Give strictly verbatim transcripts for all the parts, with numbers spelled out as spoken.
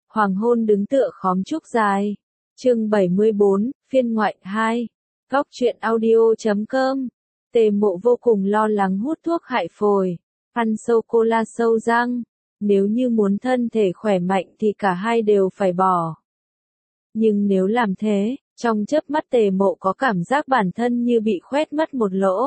Hoàng hôn đứng tựa khóm trúc dài. Chương bảy mươi bốn, phiên ngoại hai. Góc truyện audio chấm com. Tề Mộ vô cùng lo lắng hút thuốc hại phổi, ăn sô-cô-la sâu răng. Nếu như muốn thân thể khỏe mạnh thì cả hai đều phải bỏ. Nhưng nếu làm thế, trong chớp mắt Tề Mộ có cảm giác bản thân như bị khoét mất một lỗ.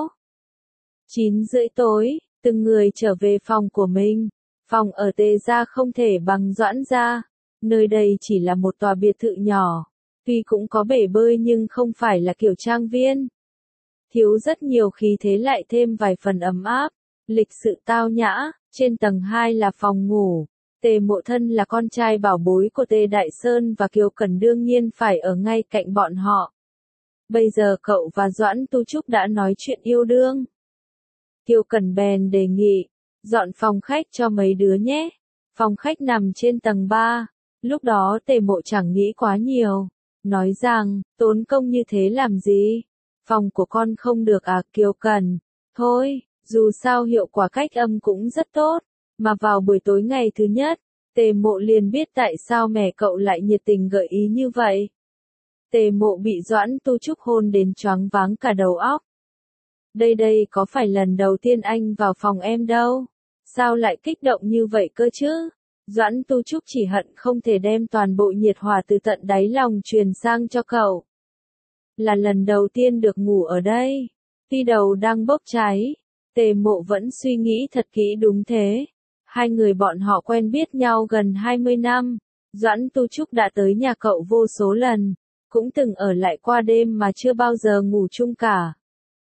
Chín rưỡi tối, từng người trở về phòng của mình. Phòng ở Tề gia không thể bằng Doãn gia. Nơi đây chỉ là một tòa biệt thự nhỏ. Tuy cũng có bể bơi nhưng không phải là kiểu trang viên. Thiếu rất nhiều khí thế lại thêm vài phần ấm áp, lịch sự tao nhã. Trên tầng hai là phòng ngủ. Tề Mộ thân là con trai bảo bối của Tề Đại Sơn và Kiều Cẩn đương nhiên phải ở ngay cạnh bọn họ. Bây giờ cậu và Doãn Tu Trúc đã nói chuyện yêu đương. Kiều Cẩn bèn đề nghị, dọn phòng khách cho mấy đứa nhé. Phòng khách nằm trên tầng ba. Lúc đó Tề Mộ chẳng nghĩ quá nhiều. Nói rằng, tốn công như thế làm gì? Phòng của con không được à Kiều Cẩn? Thôi, dù sao hiệu quả cách âm cũng rất tốt. Mà vào buổi tối ngày thứ nhất, Tề Mộ liền biết tại sao mẹ cậu lại nhiệt tình gợi ý như vậy. Tề Mộ bị Doãn Tu Trúc hôn đến choáng váng cả đầu óc. Đây đây có phải lần đầu tiên anh vào phòng em đâu? Sao lại kích động như vậy cơ chứ? Doãn Tu Trúc chỉ hận không thể đem toàn bộ nhiệt hòa từ tận đáy lòng truyền sang cho cậu. Là lần đầu tiên được ngủ ở đây. Tuy đầu đang bốc cháy, Tề Mộ vẫn suy nghĩ thật kỹ đúng thế. Hai người bọn họ quen biết nhau gần hai mươi năm. Doãn Tu Trúc đã tới nhà cậu vô số lần, cũng từng ở lại qua đêm mà chưa bao giờ ngủ chung cả.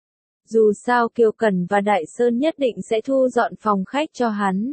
Dù sao Kiều Cẩn và Đại Sơn nhất định sẽ thu dọn phòng khách cho hắn.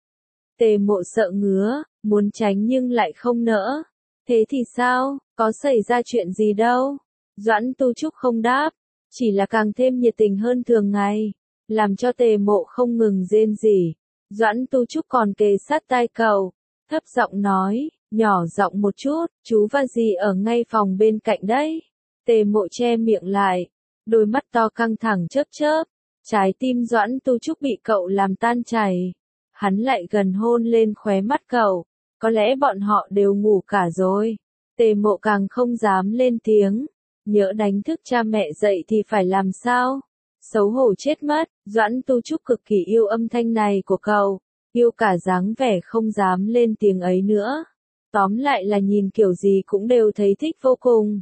Tề Mộ sợ ngứa, muốn tránh nhưng lại không nỡ. Thế thì sao, có xảy ra chuyện gì đâu? Doãn Tu Trúc không đáp, chỉ là càng thêm nhiệt tình hơn thường ngày, làm cho Tề Mộ không ngừng rên rỉ. Doãn Tu Trúc còn kề sát tai cậu, thấp giọng nói, nhỏ giọng một chút, chú và dì ở ngay phòng bên cạnh đấy. Tề Mộ che miệng lại, đôi mắt to căng thẳng chớp chớp, trái tim Doãn Tu Trúc bị cậu làm tan chảy. Hắn lại gần hôn lên khóe mắt cậu, có lẽ bọn họ đều ngủ cả rồi. Tề Mộ càng không dám lên tiếng, nhỡ đánh thức cha mẹ dậy thì phải làm sao? Xấu hổ chết mất. Doãn Tu Trúc cực kỳ yêu âm thanh này của cậu, yêu cả dáng vẻ không dám lên tiếng ấy nữa. Tóm lại là nhìn kiểu gì cũng đều thấy thích vô cùng.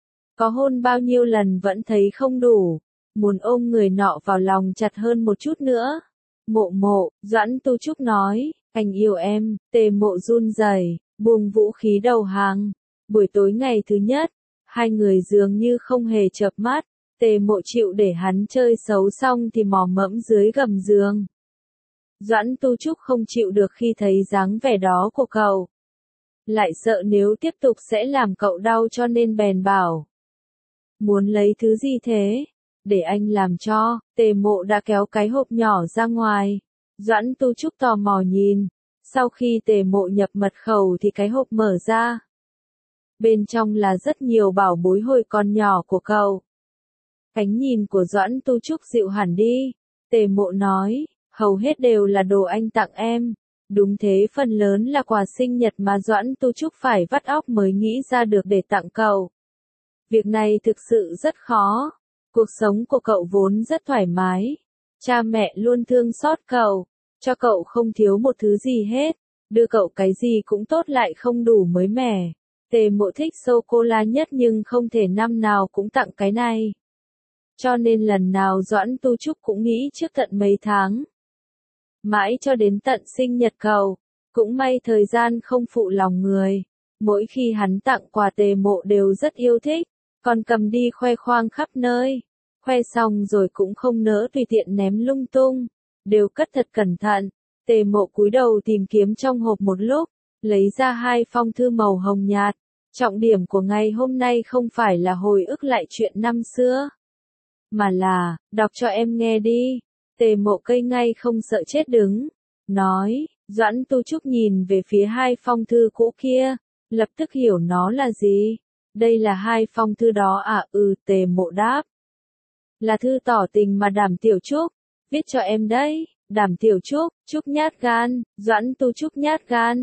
Có hôn bao nhiêu lần vẫn thấy không đủ, muốn ôm người nọ vào lòng chặt hơn một chút nữa. Mộ Mộ, Doãn Tu Trúc nói, anh yêu em. Tề Mộ run rẩy, buông vũ khí đầu hàng. Buổi tối ngày thứ nhất, hai người dường như không hề chợp mắt. Tề Mộ chịu để hắn chơi xấu xong thì mò mẫm dưới gầm giường. Doãn Tu Trúc không chịu được khi thấy dáng vẻ đó của cậu. Lại sợ nếu tiếp tục sẽ làm cậu đau cho nên bèn bảo. Muốn lấy thứ gì thế? Để anh làm cho. Tề Mộ đã kéo cái hộp nhỏ ra ngoài. Doãn Tu Trúc tò mò nhìn. Sau khi Tề Mộ nhập mật khẩu thì cái hộp mở ra. Bên trong là rất nhiều bảo bối hồi còn nhỏ của cậu. Ánh nhìn của Doãn Tu Trúc dịu hẳn đi. Tề Mộ nói, hầu hết đều là đồ anh tặng em. Đúng thế, phần lớn là quà sinh nhật mà Doãn Tu Trúc phải vắt óc mới nghĩ ra được để tặng cậu. Việc này thực sự rất khó. Cuộc sống của cậu vốn rất thoải mái. Cha mẹ luôn thương xót cậu, cho cậu không thiếu một thứ gì hết. Đưa cậu cái gì cũng tốt lại không đủ mới mẻ. Tề Mộ thích sô-cô-la nhất nhưng không thể năm nào cũng tặng cái này. Cho nên lần nào Doãn Tu Trúc cũng nghĩ trước tận mấy tháng. Mãi cho đến tận sinh nhật cậu, cũng may thời gian không phụ lòng người. Mỗi khi hắn tặng quà Tề Mộ đều rất yêu thích, còn cầm đi khoe khoang khắp nơi. Khoe xong rồi cũng không nỡ tùy tiện ném lung tung, đều cất thật cẩn thận. Tề Mộ cúi đầu tìm kiếm trong hộp một lúc, lấy ra hai phong thư màu hồng nhạt. Trọng điểm của ngày hôm nay không phải là hồi ức lại chuyện năm xưa, mà là, đọc cho em nghe đi. Tề Mộ cây ngay không sợ chết đứng, nói. Doãn Tu Trúc nhìn về phía hai phong thư cũ kia, lập tức hiểu nó là gì. Đây là hai phong thư đó à? Ừ, Tề Mộ đáp. Là thư tỏ tình mà Đàm Tiểu Trúc viết cho em đấy. Đàm Tiểu Trúc, Trúc nhát gan. Doãn Tu Trúc nhát gan.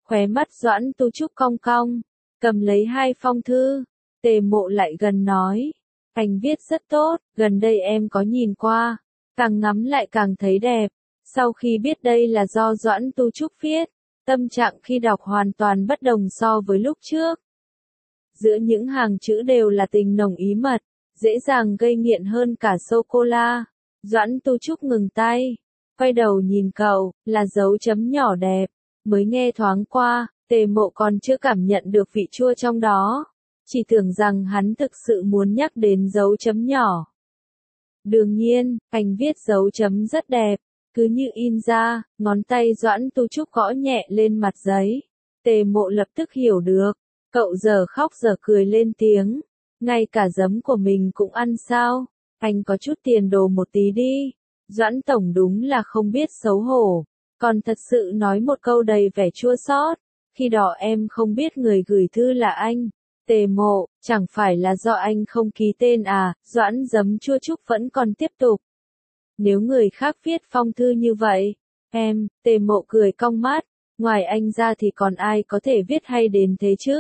Khóe mắt Doãn Tu Trúc cong cong, cầm lấy hai phong thư, Tề Mộ lại gần nói, anh viết rất tốt, gần đây em có nhìn qua, càng ngắm lại càng thấy đẹp. Sau khi biết đây là do Doãn Tu Trúc viết, tâm trạng khi đọc hoàn toàn bất đồng so với lúc trước. Giữa những hàng chữ đều là tình nồng ý mật, dễ dàng gây nghiện hơn cả sô-cô-la. Doãn Tu Trúc ngừng tay, quay đầu nhìn cậu, là dấu chấm nhỏ đẹp, mới nghe thoáng qua, Tề Mộ còn chưa cảm nhận được vị chua trong đó, chỉ tưởng rằng hắn thực sự muốn nhắc đến dấu chấm nhỏ. Đương nhiên, anh viết dấu chấm rất đẹp, cứ như in ra, ngón tay Doãn Tu Trúc gõ nhẹ lên mặt giấy. Tề Mộ lập tức hiểu được, cậu giờ khóc giờ cười lên tiếng, ngay cả giấm của mình cũng ăn sao, anh có chút tiền đồ một tí đi. Doãn Tổng đúng là không biết xấu hổ, còn thật sự nói một câu đầy vẻ chua xót, khi đó em không biết người gửi thư là anh. Tề Mộ, chẳng phải là do anh không ký tên à, Doãn giấm chua chúc vẫn còn tiếp tục. Nếu người khác viết phong thư như vậy, em, Tề Mộ cười cong mắt, ngoài anh ra thì còn ai có thể viết hay đến thế chứ?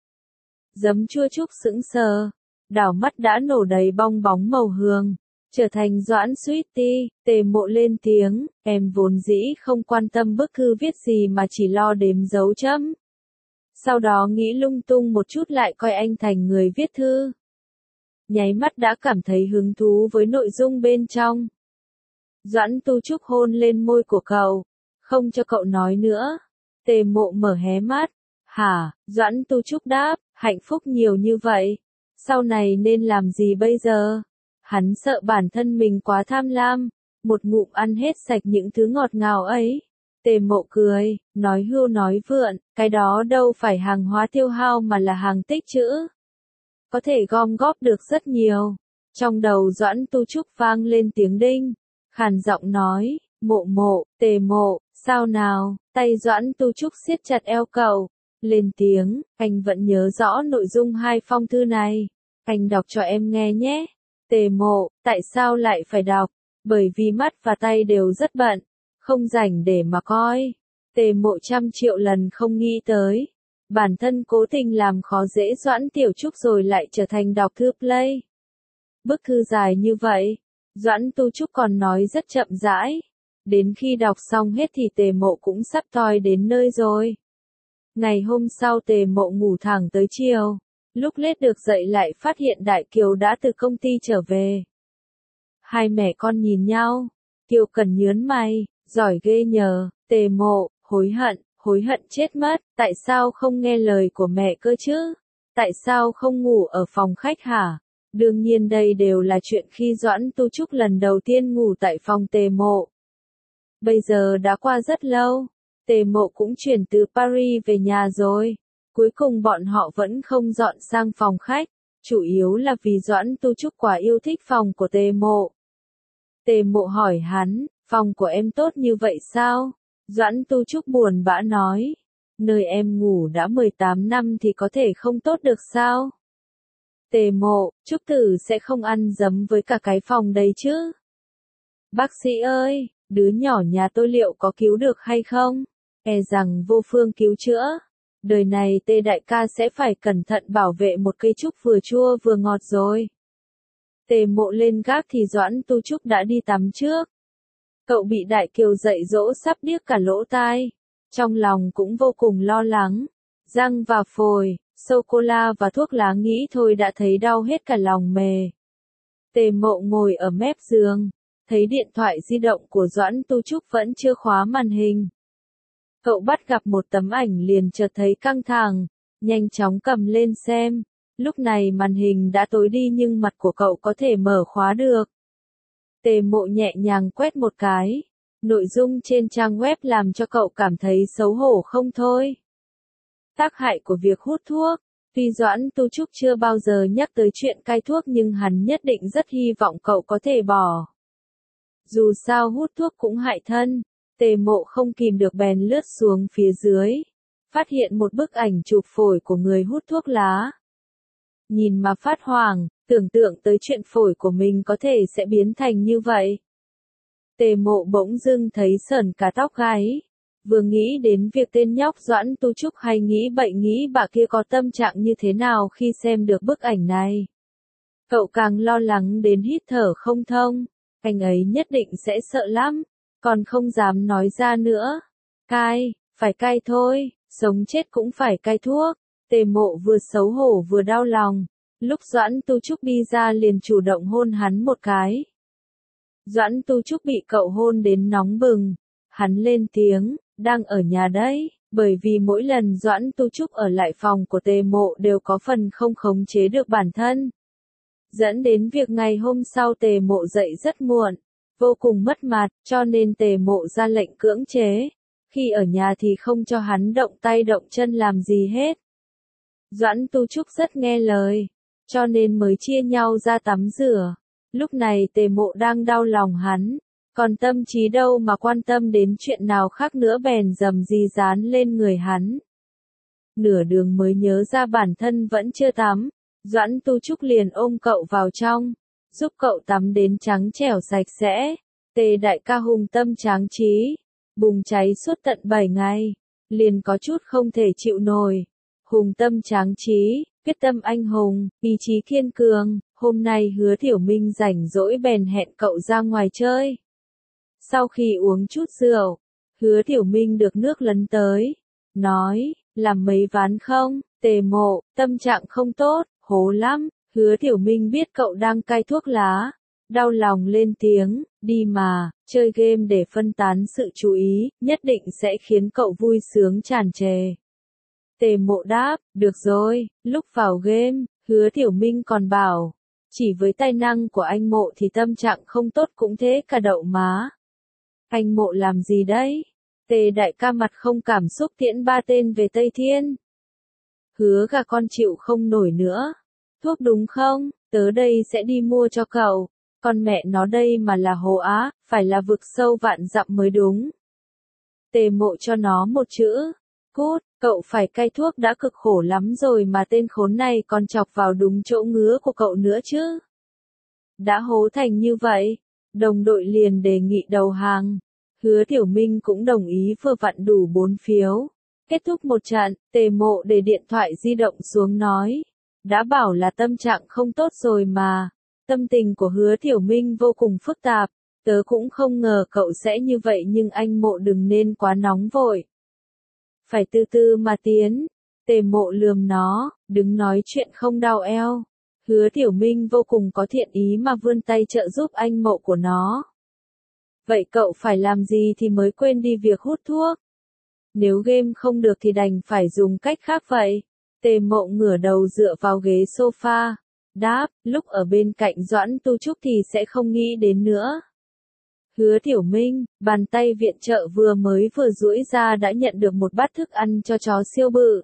Giấm chua chúc sững sờ, đảo mắt đã nổ đầy bong bóng màu hương, trở thành Doãn Sweetie. Tề Mộ lên tiếng, em vốn dĩ không quan tâm bức thư viết gì mà chỉ lo đếm dấu chấm. Sau đó nghĩ lung tung một chút lại coi anh thành người viết thư. Nháy mắt đã cảm thấy hứng thú với nội dung bên trong. Doãn Tu Trúc hôn lên môi của cậu, không cho cậu nói nữa. Tề Mộ mở hé mắt, hả, Doãn Tu Trúc đáp, hạnh phúc nhiều như vậy, sau này nên làm gì bây giờ? Hắn sợ bản thân mình quá tham lam, một ngụm ăn hết sạch những thứ ngọt ngào ấy. Tề Mộ cười, nói hưu nói vượn, cái đó đâu phải hàng hóa tiêu hao mà là hàng tích trữ. Có thể gom góp được rất nhiều. Trong đầu Doãn Tu Trúc vang lên tiếng đinh, khàn giọng nói, Mộ Mộ, Tề Mộ, sao nào? Tay Doãn Tu Trúc siết chặt eo cậu, lên tiếng, anh vẫn nhớ rõ nội dung hai phong thư này. Anh đọc cho em nghe nhé. Tề Mộ, tại sao lại phải đọc? Bởi vì mắt và tay đều rất bận, không rảnh để mà coi. Tề Mộ trăm triệu lần không nghĩ tới, bản thân cố tình làm khó dễ Doãn Tiểu Trúc rồi lại trở thành đọc thư play. Bức thư dài như vậy, Doãn Tu Trúc còn nói rất chậm rãi. Đến khi đọc xong hết thì Tề Mộ cũng sắp toi đến nơi rồi. Ngày hôm sau Tề Mộ ngủ thẳng tới chiều. Lúc lết được dậy lại phát hiện Đại Kiều đã từ công ty trở về. Hai mẹ con nhìn nhau. Kiều Cần nhớn mày, giỏi ghê nhờ. Tề Mộ, hối hận, hối hận chết mất. Tại sao không nghe lời của mẹ cơ chứ? Tại sao không ngủ ở phòng khách hả? Đương nhiên đây đều là chuyện khi Doãn Tu Trúc lần đầu tiên ngủ tại phòng Tề Mộ. Bây giờ đã qua rất lâu. Tề Mộ cũng chuyển từ Paris về nhà rồi. Cuối cùng bọn họ vẫn không dọn sang phòng khách, chủ yếu là vì Doãn Tu Trúc quá yêu thích phòng của Tề Mộ. Tề Mộ hỏi hắn, phòng của em tốt như vậy sao? Doãn Tu Trúc buồn bã nói, nơi em ngủ đã mười tám năm thì có thể không tốt được sao? Tề Mộ, Trúc Tử sẽ không ăn dấm với cả cái phòng đấy chứ? Bác sĩ ơi, đứa nhỏ nhà tôi liệu có cứu được hay không? E rằng vô phương cứu chữa. Đời này Tê đại ca sẽ phải cẩn thận bảo vệ một cây trúc vừa chua vừa ngọt rồi. Tề Mộ lên gác thì Doãn Tu Trúc đã đi tắm trước. Cậu bị Đại Kiều dạy dỗ sắp điếc cả lỗ tai. Trong lòng cũng vô cùng lo lắng. Răng và phổi, sô-cô-la và thuốc lá nghĩ thôi đã thấy đau hết cả lòng mề. Tề Mộ ngồi ở mép giường, thấy điện thoại di động của Doãn Tu Trúc vẫn chưa khóa màn hình. Cậu bắt gặp một tấm ảnh liền chợt thấy căng thẳng, nhanh chóng cầm lên xem. Lúc này màn hình đã tối đi nhưng mặt của cậu có thể mở khóa được. Tề Mộ nhẹ nhàng quét một cái. Nội dung trên trang web làm cho cậu cảm thấy xấu hổ không thôi. Tác hại của việc hút thuốc. Tuy Doãn Tu Trúc chưa bao giờ nhắc tới chuyện cai thuốc nhưng hắn nhất định rất hy vọng cậu có thể bỏ. Dù sao hút thuốc cũng hại thân. Tề Mộ không kìm được bèn lướt xuống phía dưới. Phát hiện một bức ảnh chụp phổi của người hút thuốc lá. Nhìn mà phát hoảng, tưởng tượng tới chuyện phổi của mình có thể sẽ biến thành như vậy. Tề Mộ bỗng dưng thấy sởn cả tóc gáy. Vừa nghĩ đến việc tên nhóc Doãn Tu Trúc hay nghĩ bậy nghĩ bạ kia có tâm trạng như thế nào khi xem được bức ảnh này. Cậu càng lo lắng đến hít thở không thông, anh ấy nhất định sẽ sợ lắm, còn không dám nói ra nữa. Cai, phải cai thôi, sống chết cũng phải cai thuốc. Tề Mộ vừa xấu hổ vừa đau lòng, lúc Doãn Tu Trúc đi ra liền chủ động hôn hắn một cái. Doãn Tu Trúc bị cậu hôn đến nóng bừng, hắn lên tiếng, đang ở nhà đấy, bởi vì mỗi lần Doãn Tu Trúc ở lại phòng của Tề Mộ đều có phần không khống chế được bản thân. Dẫn đến việc ngày hôm sau Tề Mộ dậy rất muộn, vô cùng mất mặt, cho nên Tề Mộ ra lệnh cưỡng chế. Khi ở nhà thì không cho hắn động tay động chân làm gì hết. Doãn Tu Trúc rất nghe lời, cho nên mới chia nhau ra tắm rửa. Lúc này Tề Mộ đang đau lòng hắn, còn tâm trí đâu mà quan tâm đến chuyện nào khác nữa bèn dầm di dán lên người hắn. Nửa đường mới nhớ ra bản thân vẫn chưa tắm, Doãn Tu Trúc liền ôm cậu vào trong, giúp cậu tắm đến trắng trẻo sạch sẽ. Tề đại ca hùng tâm tráng trí, bùng cháy suốt tận bảy ngày, liền có chút không thể chịu nổi. Hùng tâm tráng trí, quyết tâm anh hùng, ý chí kiên cường, hôm nay Hứa Thiểu Minh rảnh rỗi bèn hẹn cậu ra ngoài chơi. Sau khi uống chút rượu, Hứa Thiểu Minh được nước lấn tới, nói, làm mấy ván không? Tề Mộ, tâm trạng không tốt, hố lắm. Hứa Thiểu Minh biết cậu đang cai thuốc lá, đau lòng lên tiếng, đi mà, chơi game để phân tán sự chú ý, nhất định sẽ khiến cậu vui sướng tràn trề. Tề Mộ đáp, được rồi. Lúc vào game, Hứa Thiểu Minh còn bảo, chỉ với tài năng của anh Mộ thì tâm trạng không tốt cũng thế cả đậu má. Anh Mộ làm gì đấy? Tề đại ca mặt không cảm xúc tiễn ba tên về Tây Thiên. Hứa gà con chịu không nổi nữa. Thuốc đúng không? Tớ đây sẽ đi mua cho cậu. Con mẹ nó đây mà là Hồ Á, phải là vực sâu vạn dặm mới đúng. Tề Mộ cho nó một chữ. Cút, cậu phải cai thuốc đã cực khổ lắm rồi mà tên khốn này còn chọc vào đúng chỗ ngứa của cậu nữa chứ. Đã hố thành như vậy, đồng đội liền đề nghị đầu hàng. Hứa Thiểu Minh cũng đồng ý vừa vặn đủ bốn phiếu. Kết thúc một trận, Tề Mộ để điện thoại di động xuống nói. Đã bảo là tâm trạng không tốt rồi mà. Tâm tình của Hứa Thiểu Minh vô cùng phức tạp. Tớ cũng không ngờ cậu sẽ như vậy nhưng anh Mộ đừng nên quá nóng vội. Phải từ từ mà tiến. Tề Mộ lườm nó, đừng nói chuyện không đau eo. Hứa Thiểu Minh vô cùng có thiện ý mà vươn tay trợ giúp anh Mộ của nó. Vậy cậu phải làm gì thì mới quên đi việc hút thuốc? Nếu game không được thì đành phải dùng cách khác vậy. Tề Mộ ngửa đầu dựa vào ghế sofa. Đáp, lúc ở bên cạnh Doãn Tu Trúc thì sẽ không nghĩ đến nữa. Hứa Thiểu Minh, bàn tay viện trợ vừa mới vừa duỗi ra đã nhận được một bát thức ăn cho chó siêu bự.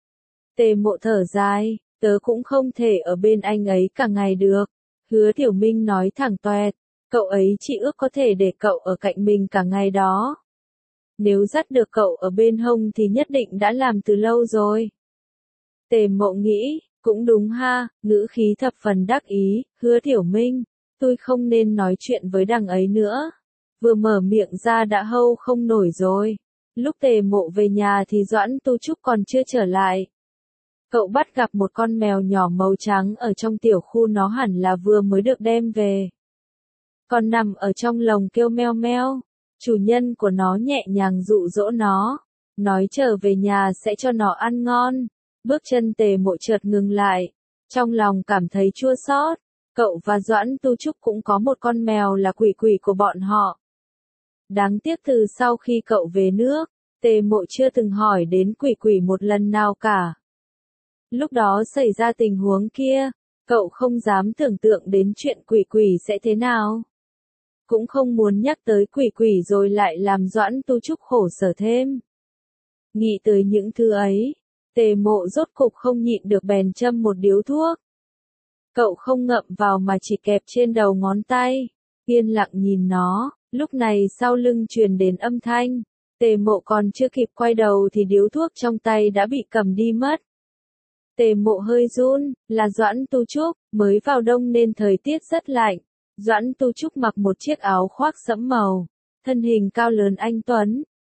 Tề Mộ thở dài, tớ cũng không thể ở bên anh ấy cả ngày được. Hứa Thiểu Minh nói thẳng toẹt, cậu ấy chỉ ước có thể để cậu ở cạnh mình cả ngày đó. Nếu dắt được cậu ở bên hông thì nhất định đã làm từ lâu rồi. Tề Mộ nghĩ, cũng đúng ha, ngữ khí thập phần đắc ý. Hứa Thiểu Minh, tôi không nên nói chuyện với đằng ấy nữa. Vừa mở miệng ra đã hâu không nổi rồi. Lúc Tề Mộ về nhà thì Doãn Tu Trúc còn chưa trở lại. Cậu bắt gặp một con mèo nhỏ màu trắng ở trong tiểu khu, nó hẳn là vừa mới được đem về. Còn nằm ở trong lồng kêu meo meo. Chủ nhân của nó nhẹ nhàng dụ dỗ nó, nói trở về nhà sẽ cho nó ăn ngon. Bước chân Tề Mộ chợt ngừng lại, trong lòng cảm thấy chua xót. Cậu và Doãn Tu Trúc cũng có một con mèo là Quỷ Quỷ của bọn họ. Đáng tiếc từ sau khi cậu về nước, Tề Mộ chưa từng hỏi đến Quỷ Quỷ một lần nào cả. Lúc đó xảy ra tình huống kia, cậu không dám tưởng tượng đến chuyện Quỷ Quỷ sẽ thế nào. Cũng không muốn nhắc tới Quỷ Quỷ rồi lại làm Doãn Tu Trúc khổ sở thêm. Nghĩ tới những thứ ấy, Tề Mộ rốt cục không nhịn được bèn châm một điếu thuốc. Cậu không ngậm vào mà chỉ kẹp trên đầu ngón tay, yên lặng nhìn nó. Lúc này sau lưng truyền đến âm thanh, Tề Mộ còn chưa kịp quay đầu thì điếu thuốc trong tay đã bị cầm đi mất. Tề Mộ hơi run, là Doãn Tu Trúc, mới vào đông nên thời tiết rất lạnh. Doãn Tu Trúc mặc một chiếc áo khoác sẫm màu, thân hình cao lớn anh tuấn,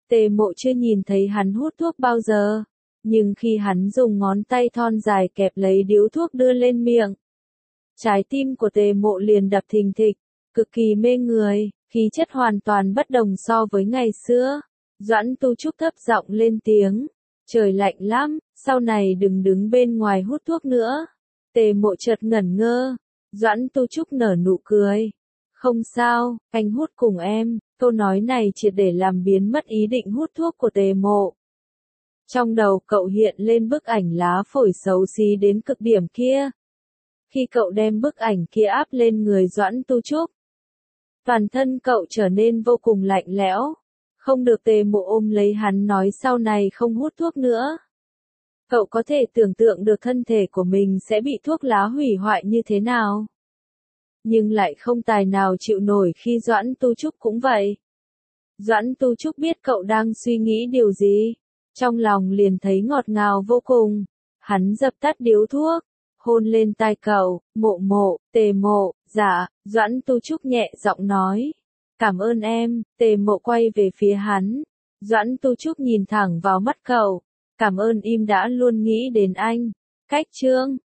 Tề Mộ chưa nhìn thấy hắn hút thuốc bao giờ, nhưng khi hắn dùng ngón tay thon dài kẹp lấy điếu thuốc đưa lên miệng, trái tim của Tề Mộ liền đập thình thịch, cực kỳ mê người, khí chất hoàn toàn bất đồng so với ngày xưa. Doãn Tu Trúc thấp giọng lên tiếng, trời lạnh lắm, sau này đừng đứng bên ngoài hút thuốc nữa. Tề Mộ chợt ngẩn ngơ, Doãn Tu Trúc nở nụ cười. Không sao, anh hút cùng em, câu nói này triệt để làm biến mất ý định hút thuốc của Tề Mộ. Trong đầu cậu hiện lên bức ảnh lá phổi xấu xí đến cực điểm kia. Khi cậu đem bức ảnh kia áp lên người Doãn Tu Trúc, toàn thân cậu trở nên vô cùng lạnh lẽo. Không được. Tề Mộ ôm lấy hắn nói sau này không hút thuốc nữa. Cậu có thể tưởng tượng được thân thể của mình sẽ bị thuốc lá hủy hoại như thế nào. Nhưng lại không tài nào chịu nổi khi Doãn Tu Trúc cũng vậy. Doãn Tu Trúc biết cậu đang suy nghĩ điều gì, trong lòng liền thấy ngọt ngào vô cùng. Hắn dập tắt điếu thuốc, hôn lên tai cậu. Mộ Mộ, Tề Mộ, dạ. Doãn Tu Trúc nhẹ giọng nói, cảm ơn em. Tề Mộ quay về phía hắn. Doãn Tu Trúc nhìn thẳng vào mắt cậu, cảm ơn im đã luôn nghĩ đến anh. Cách chương